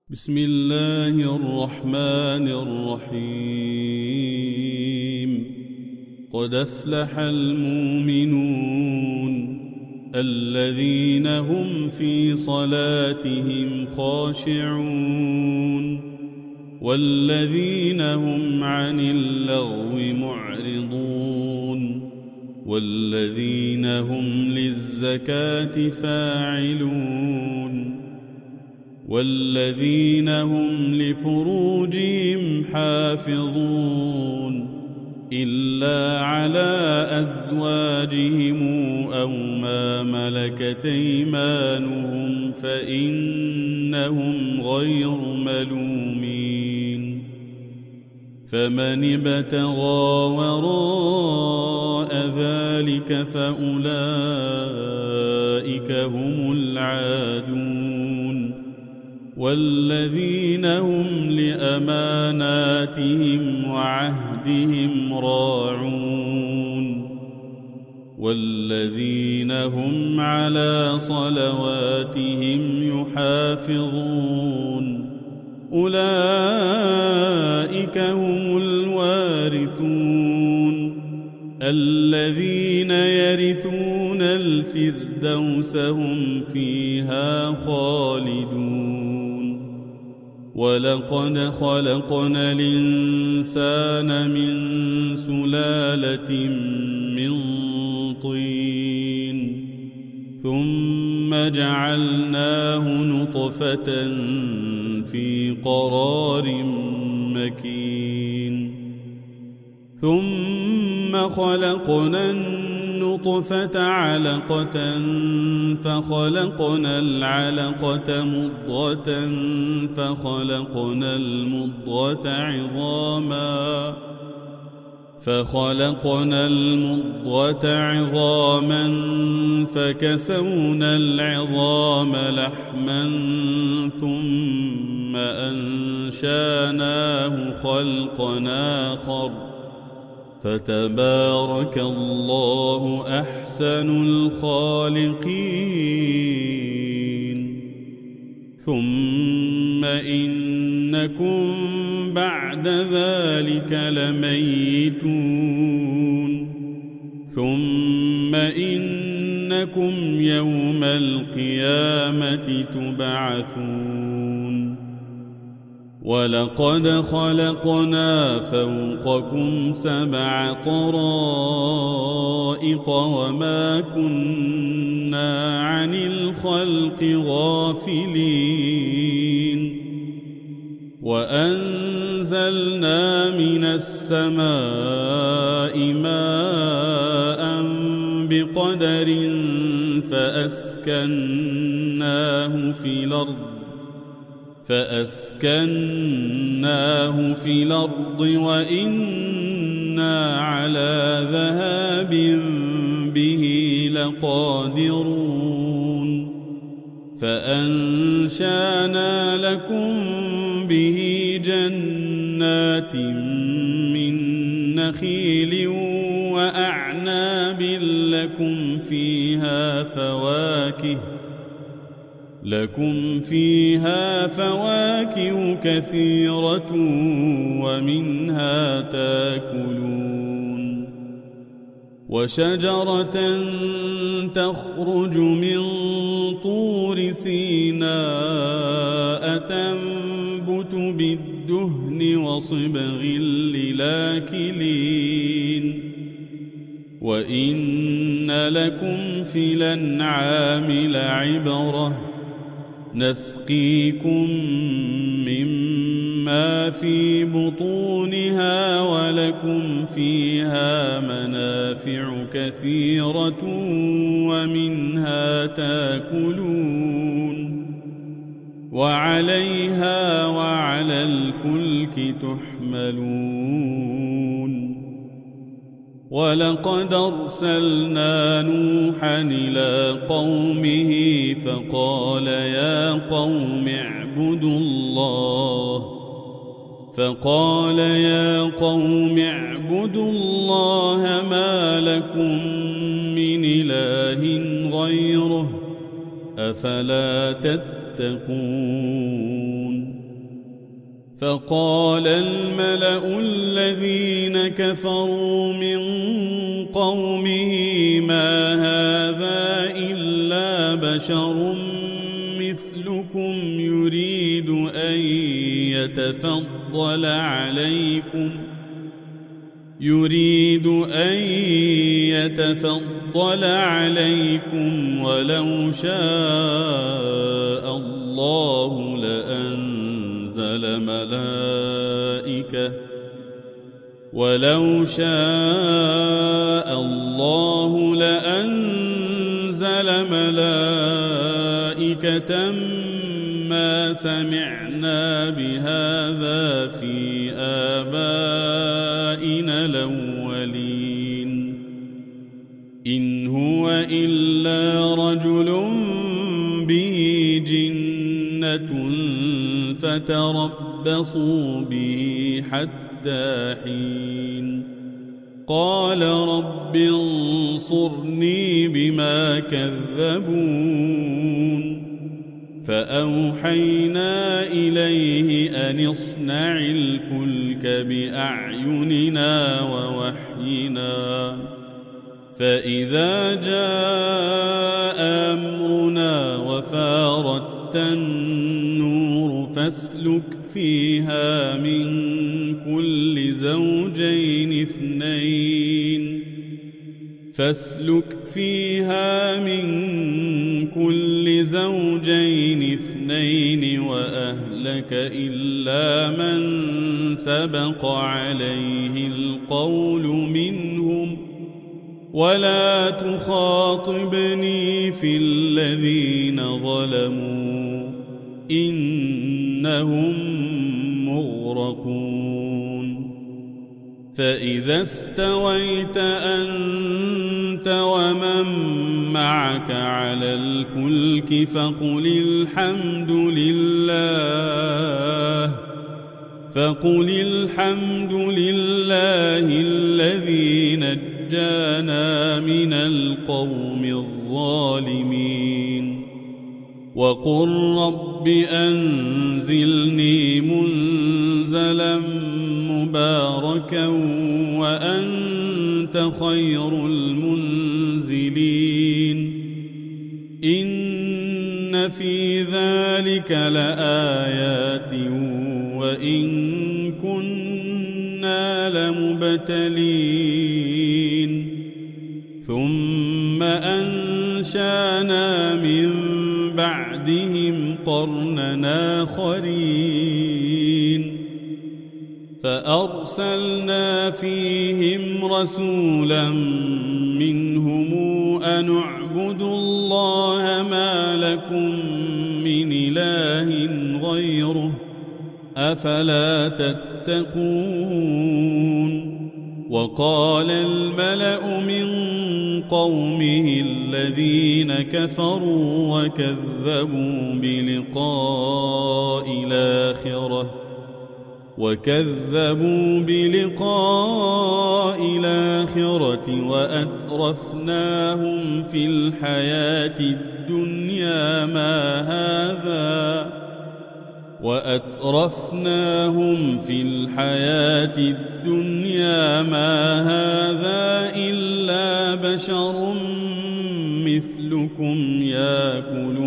بسم الله الرحمن الرحيم. قد أفلح المؤمنون الذين هم في صلاتهم خاشعون والذين هم عن اللغو معرضون والذين هم للزكاة فاعلون والذين هم لفروجهم حافظون إلا على أزواجهم أو ما ملكت أيمانهم فإنهم غير ملومين. فمن ابتغى وراء ذلك فأولئك هم العادون والذين هم لأماناتهم وعهدهم راعون والذين هم على صلواتهم يحافظون أولئك هم الوارثون الذين يرثون الفردوس هم فيها خالدون. ولقد خلقنا الإنسان من سلالة من طين ثم جعلناه نطفة في قرار مكين ثم خلقنا النطفة علقة فخلقنا العلقة مضغة فخلقنا المضغة عظاما فكسونا العظام لحما ثم أنشاناه خلقا آخر فتبارك الله أحسن الخالقين. ثم إنكم بعد ذلك لميتون ثم إنكم يوم القيامة تبعثون. ولقد خلقنا فوقكم 7 طرائق وما كنا عن الخلق غافلين وأنزلنا من السماء ماء بقدر فأسكناه في الأرض وإنا على ذهاب به لقادرون. فأنشأنا لكم به جنات من نخيل وأعناب لكم فيها فواكه كثيرة ومنها تاكلون. وشجرة تخرج من طور سيناء تنبت بالدهن وصبغ للآكلين. وإن لكم في الأنعام لعبرة نسقيكم مما في بطونها ولكم فيها منافع كثيرة ومنها تاكلون وعليها وعلى الفلك تحملون. ولقد أرسلنا نوحا إلى قومه فقال يا قوم اعبدوا الله ما لكم من إله غيره أفلا تتقون فقال الملأ الذين كفروا من قومه ما هذا إلا بشر مثلكم يريد أن يتفضل عليكم ولو شاء الله لأنزل ملائكة ما سمعنا بهذا في آبائنا الأولين إن هو إلا رجل به جنة فتربصوا به حتى حين قال رب انصرني بما كذبون فأوحينا إليه أن اصنع الفلك بأعيننا ووحينا فإذا جاء أمرنا وفارت النور فاسلك فيها من كل زوجين اثنين وأهلك إلا من سبق عليه القول منهم ولا تخاطبني في الذين ظلموا إنهم مغرقون فإذا استويت أنت ومن معك على الفلك فقل الحمد لله الذي نجانا من القوم الظالمين وقل رب أنزلني منزلا مباركا وأنت خير المنزلين إن في ذلك لآيات وإن كنا لمبتلين ثم أنشأنا من بعدهم قرنا آخرين فأرسلنا فيهم رسولا منهم أن اعبدوا الله ما لكم من إله غيره أفلا تتقون وقال الملأ من قومه الذين كفروا وكذبوا بلقاء الآخرة وأترفناهم في الحياة الدنيا ما هذا إلا بشر مثلكم يأكل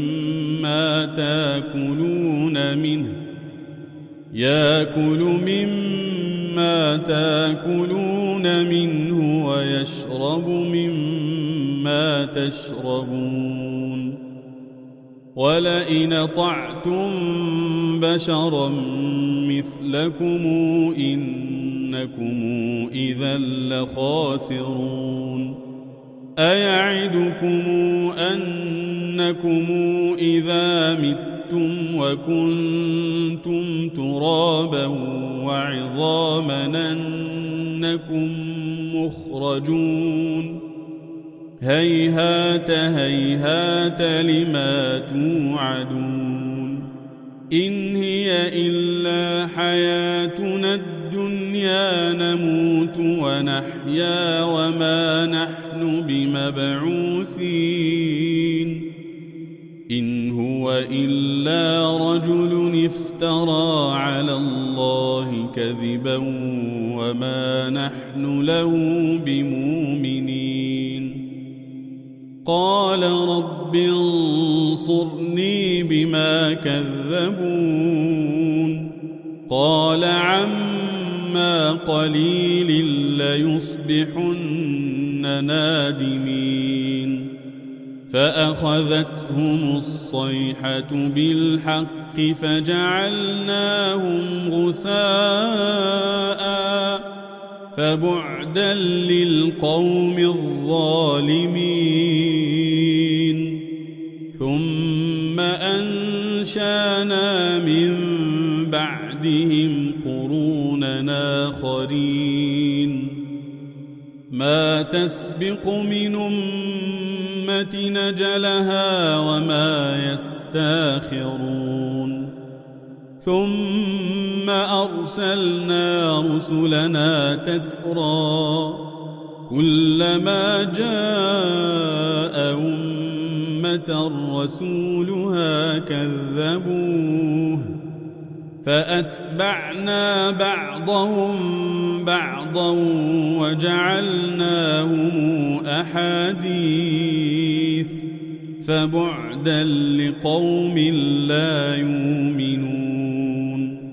مما تأكلون منه ويشرب مما تشربون ولئن أطعتم بشرا مثلكم إنكم إذا لخاسرون أيعدكم أنكم إذا متم وكنتم ترابا وعظاما أنكم مخرجون هيهات هيهات لما توعدون إن هي إلا حياتنا الدنيا نموت ونحيا وما نحن بمبعوثين إن هو هو إلا رجل افترى على الله كذبا وما نحن له بمؤمنين قال رب انصرني بما كذبون قال عما قليل ليصبحن نادمين فأخذتهم الصيحة بالحق فجعلناهم غثاء فبعدا للقوم الظالمين ثم أنشأنا من بعدهم قرونا آخرين ما تسبق من أمة نجلها وما يستاخرون ثم أرسلنا رسلنا تترى كلما جاء أمة رسولها كذبوه فأتبعنا بعضهم بعضا وجعلناهم أحاديث فبعدا لقوم لا يؤمنون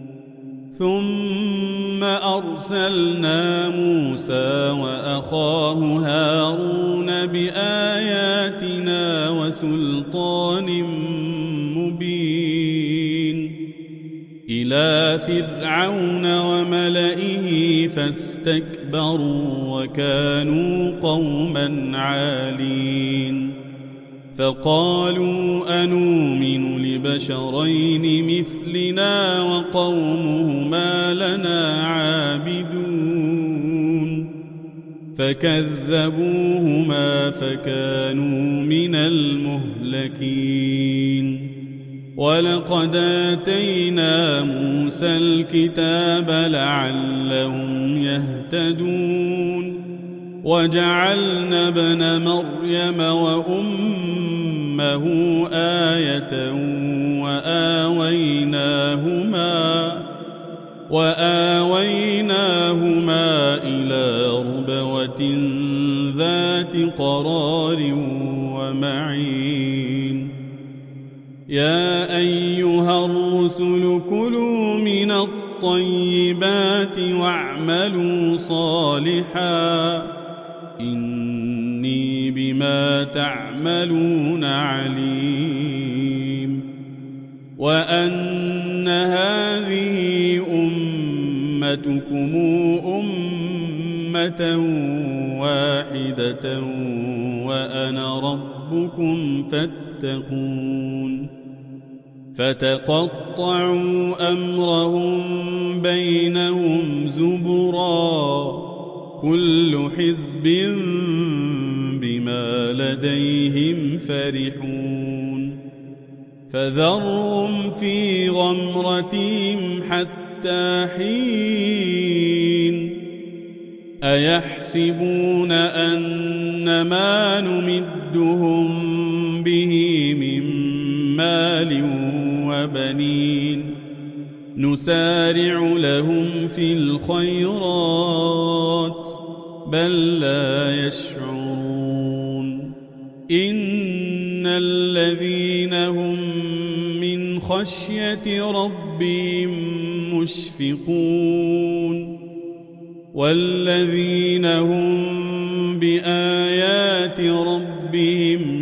ثم أرسلنا موسى وأخاه هارون بآياتنا وسلطان مبين إلى فرعون وملئه فاستكبروا وكانوا قوما عالين فقالوا أنؤمن لبشرين مثلنا وقومهما لنا عابدون فكذبوهما فكانوا من المهلكين ولقد آتينا موسى الكتاب لعلهم يهتدون وجعلنا ابن مريم وأمه آية وآويناهما إلى ربوة ذات قرار ومعين يا أيها الرسل كلوا من الطيبات واعملوا صالحا إني بما تعملون عليم وأن هذه أمتكم أمة واحدة وأنا ربكم فاتقون فتقطعوا أمرهم بينهم زبرا كل حزب بما لديهم فرحون فذرهم في غمرتهم حتى حين أيحسبون أن ما نمدهم به من مال وبنين نسارع لهم في الخيرات بل لا يشعرون إن الذين هم من خشية ربهم مشفقون والذين هم بآيات ربهم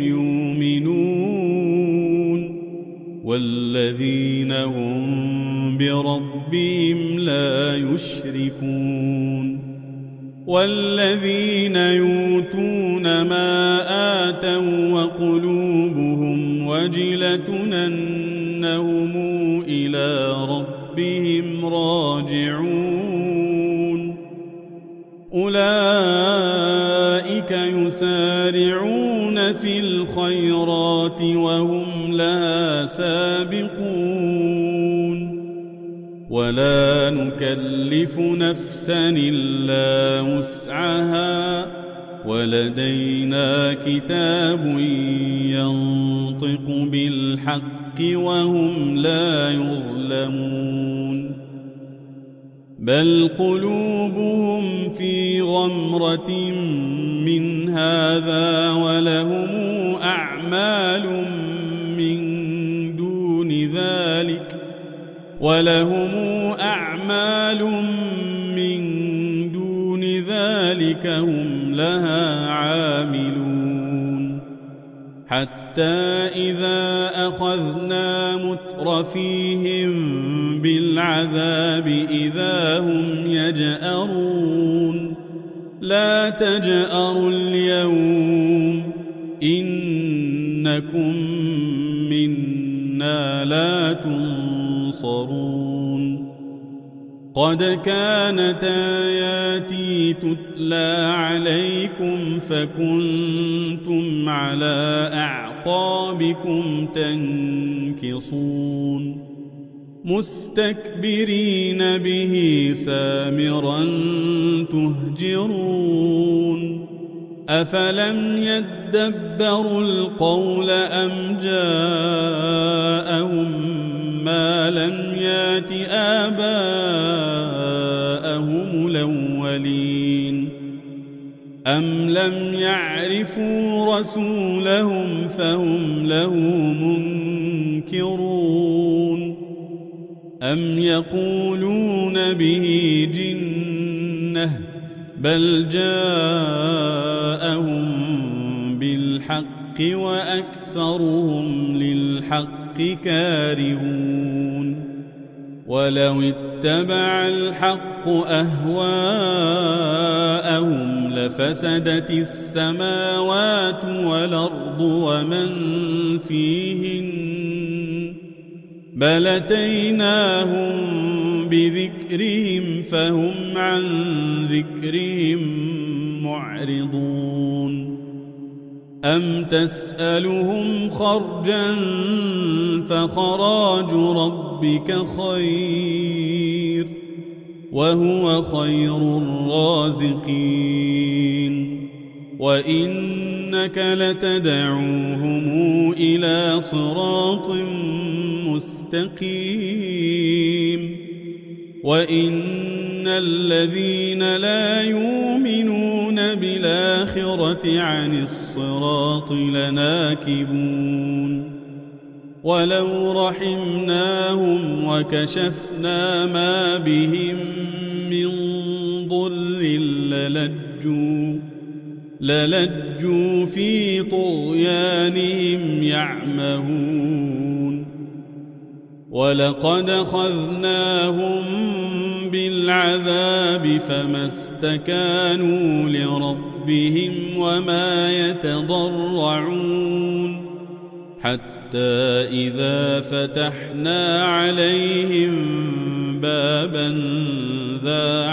يؤمنون والذين هم بربهم لا يشركون والذين يؤتون ما آتوا وقلوبهم وجلة أنهم إلى ربهم راجعون أولئك يسارعون في الخيرات وهم لها سابقون ولا نكلف نفسا إلا وسعها ولدينا كتاب ينطق بالحق وهم لا يظلمون بل قلوبهم في غمرة من هذا ولهم أعمال من دون ذلك هم لها عاملون حتى إذا أخذنا مترفيهم بالعذاب إذا هم يجأرون لا تجأروا اليوم إنكم منا لا تنصرون قد كانت آياتي تتلى عليكم فكنتم على أعقابكم تنكصون مستكبرين به سامرا تهجرون أفلم يدبروا القول أم جاءهم ما لم يات آباءهم الأولين أم لم يعرفوا رسولهم فهم له منكرون أم يقولون به جنة بل جاءهم بالحق وأكثرهم للحق كارهون ولو اتبع الحق أهواءهم لفسدت السماوات والأرض ومن فيهن بل أتيناهم بذكرهم فهم عن ذكرهم معرضون أم تسألهم خرجا فخراج ربك خير وهو خير الرازقين وإنك لتدعوهم إلى صراط مستقيم وإن الذين لا يؤمنون بالآخرة عن الصراط لناكبون ولو رحمناهم وكشفنا ما بهم من ضر للجوا في طغيانهم يعمهون ولقد أخذناهم بالعذاب فما استكانوا لربهم وما يتضرعون حتى إذا فتحنا عليهم بابا ذا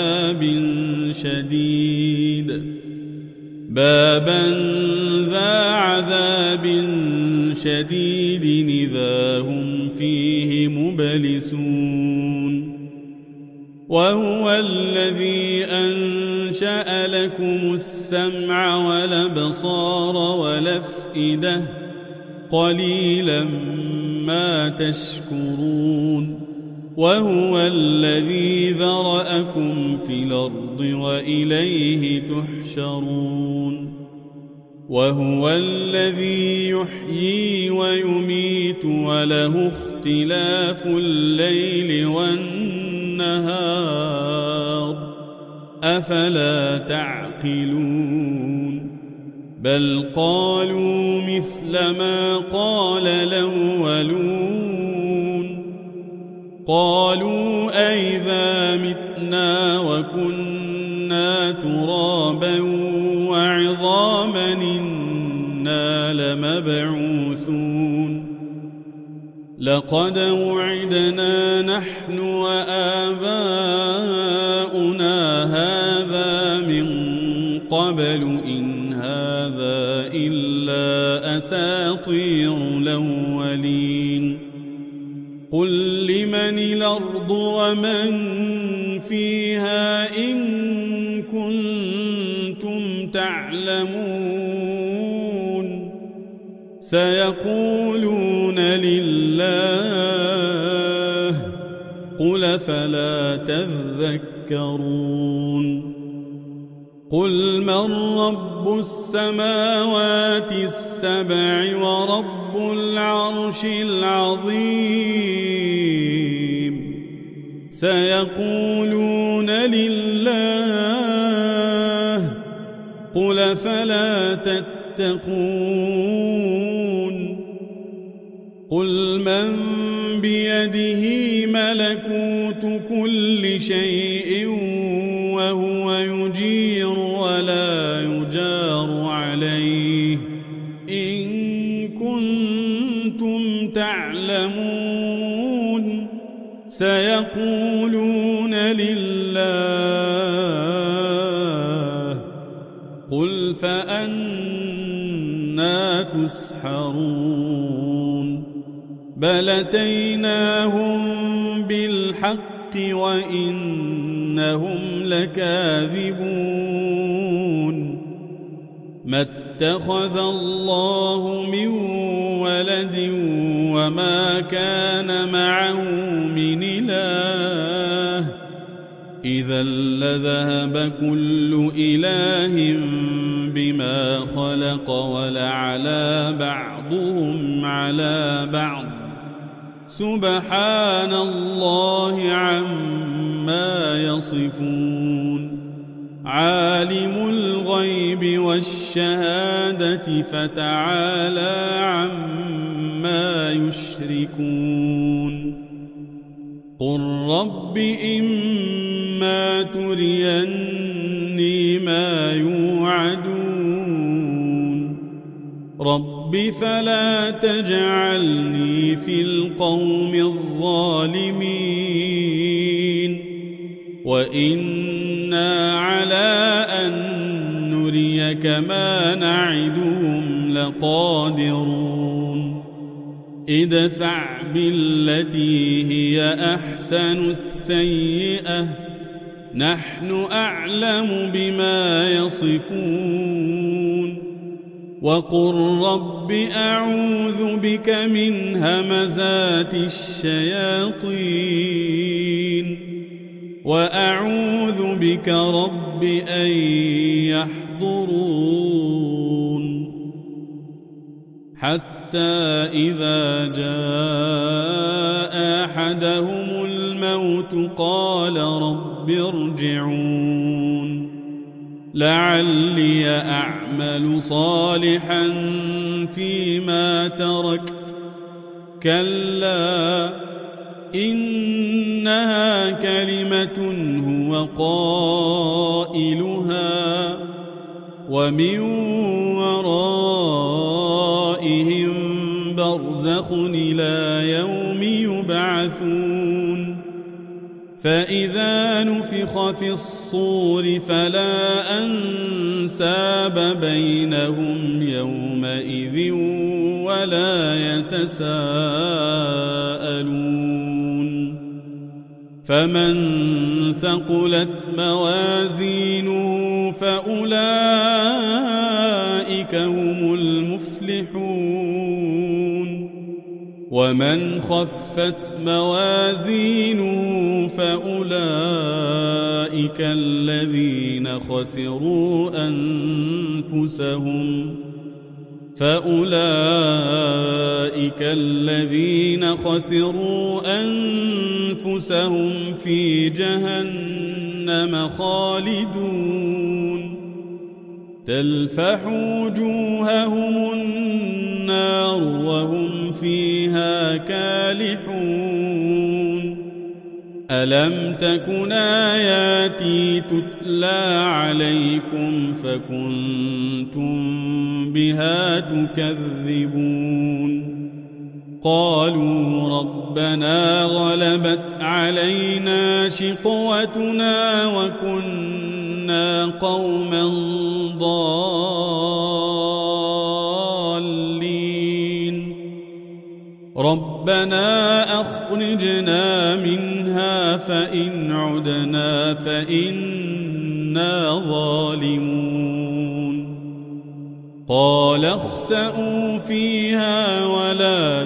عذاب شديد إذا هم فيه مبلسون وهو الذي أنشأ لكم السمع والأبصار والأفئدة قليلا ما تشكرون وهو الذي ذرأكم في الأرض وإليه تحشرون وهو الذي يحيي ويميت وله اختلاف الليل والنهار أفلا تعقلون بل قالوا مثل ما قال الأولون قالوا أئذا متنا وكنا ترابا وعظاما إنا لمبعوثون لقد وعدنا نحن وآباؤنا هذا من قبل إن هذا إلا أساطير الأولين قل لمن الأرض ومن فيها إن كنتم تعلمون سيقولون لله قل فلا تذكرون قل من رب السماوات السبع ورب العرش العظيم سيقولون لله قل فلا تتقون قل من بيده ملكوت كل شيء وهو يجير ولا يجار عليه إن كنتم تعلمون سيقولون لله قل فأنى تسحرون بل أتيناهم بالحق وإنهم لكاذبون ما اتخذ الله من ولد وما كان معه من إله إذا لذهب كل إله بما خلق ولعلى بعضهم على بعض سبحان الله عما يصفون عالم الغيب والشهادة فتعالى عما يشركون قل رب إما تريني ما يوعدون رب فلا تجعلني في القوم الظالمين وإنا على أن نريك ما نعدهم لقادرون ادفع بالتي هي أحسن السيئة نحن أعلم بما يصفون وقل رب أعوذ بك من همزات الشياطين وأعوذ بك رب أن يحضرون حتى إذا جاء أحدهم الموت قال رب ارجعون لعلي أعمل صالحا فيما تركت كلا إنها كلمة هو قائلها ومن ورائهم برزخ إلى يوم يبعثون فإذا نفخ في الصور فلا أنساب بينهم يومئذ ولا يتساءلون فمن ثقلت موازينه فأولئك هم المفلحون ومن خفت موازينه فأولئك الذين خسروا أنفسهم في جهنم خالدون تلفح وجوههم النار وهم فيها كالحون ألم تكن آياتي تتلى عليكم فكنتم بها تكذبون قالوا ربنا غلبت علينا شقوتنا وكنا قوما ضالين ربنا أخرجنا منها فإن عدنا فإنا ظالمون قال اخسئوا فيها ولا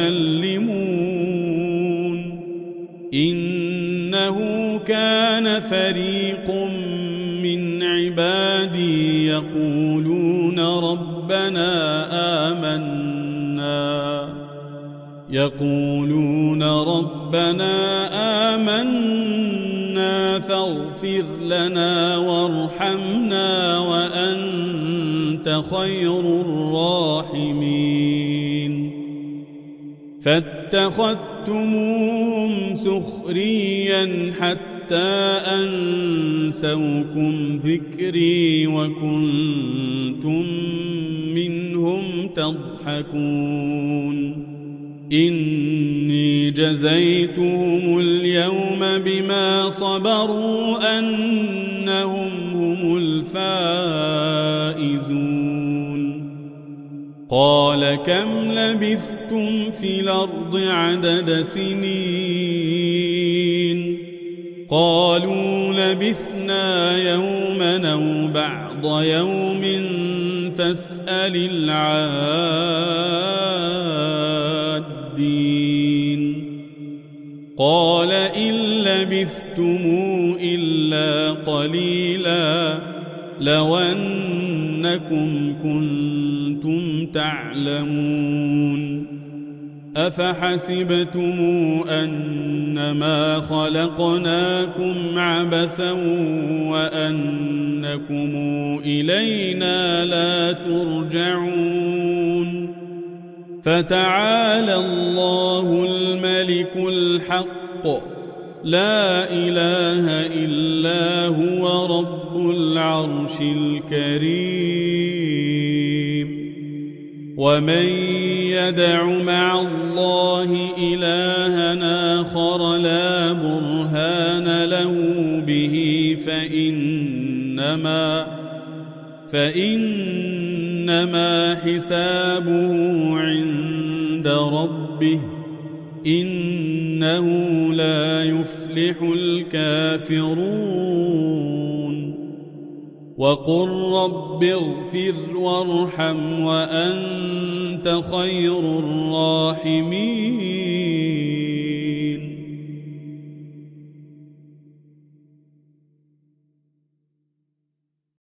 تكلمون إنه كان فريق من عبادي يقولون ربنا آمنا فاغفر لنا وارحمنا وأنت خير الراحمين فاتخذتموهم سخريا حتى أنسوكم ذكري وكنتم منهم تضحكون إني جزيتهم اليوم بما صبروا أنهم هم الفائزون قال كم لبثتم في الأرض عدد سنين قالوا لبثنا يوما أو بعض يوم فاسأل العادين قال إن لبثتم إلا قليلا لو أنكم كنتم تعلمون أفحسبتم أنما خلقناكم عبثا وأنكم إلينا لا ترجعون فتعالى الله الملك الحق لا إله إلا هو رب العرش الكريم ومن يدع مع الله إلها آخر لا برهان له به فإنما حسابه عند ربه إنه لا يفلح الكافرون وقل رب اغفر وارحم وأنت خير الراحمين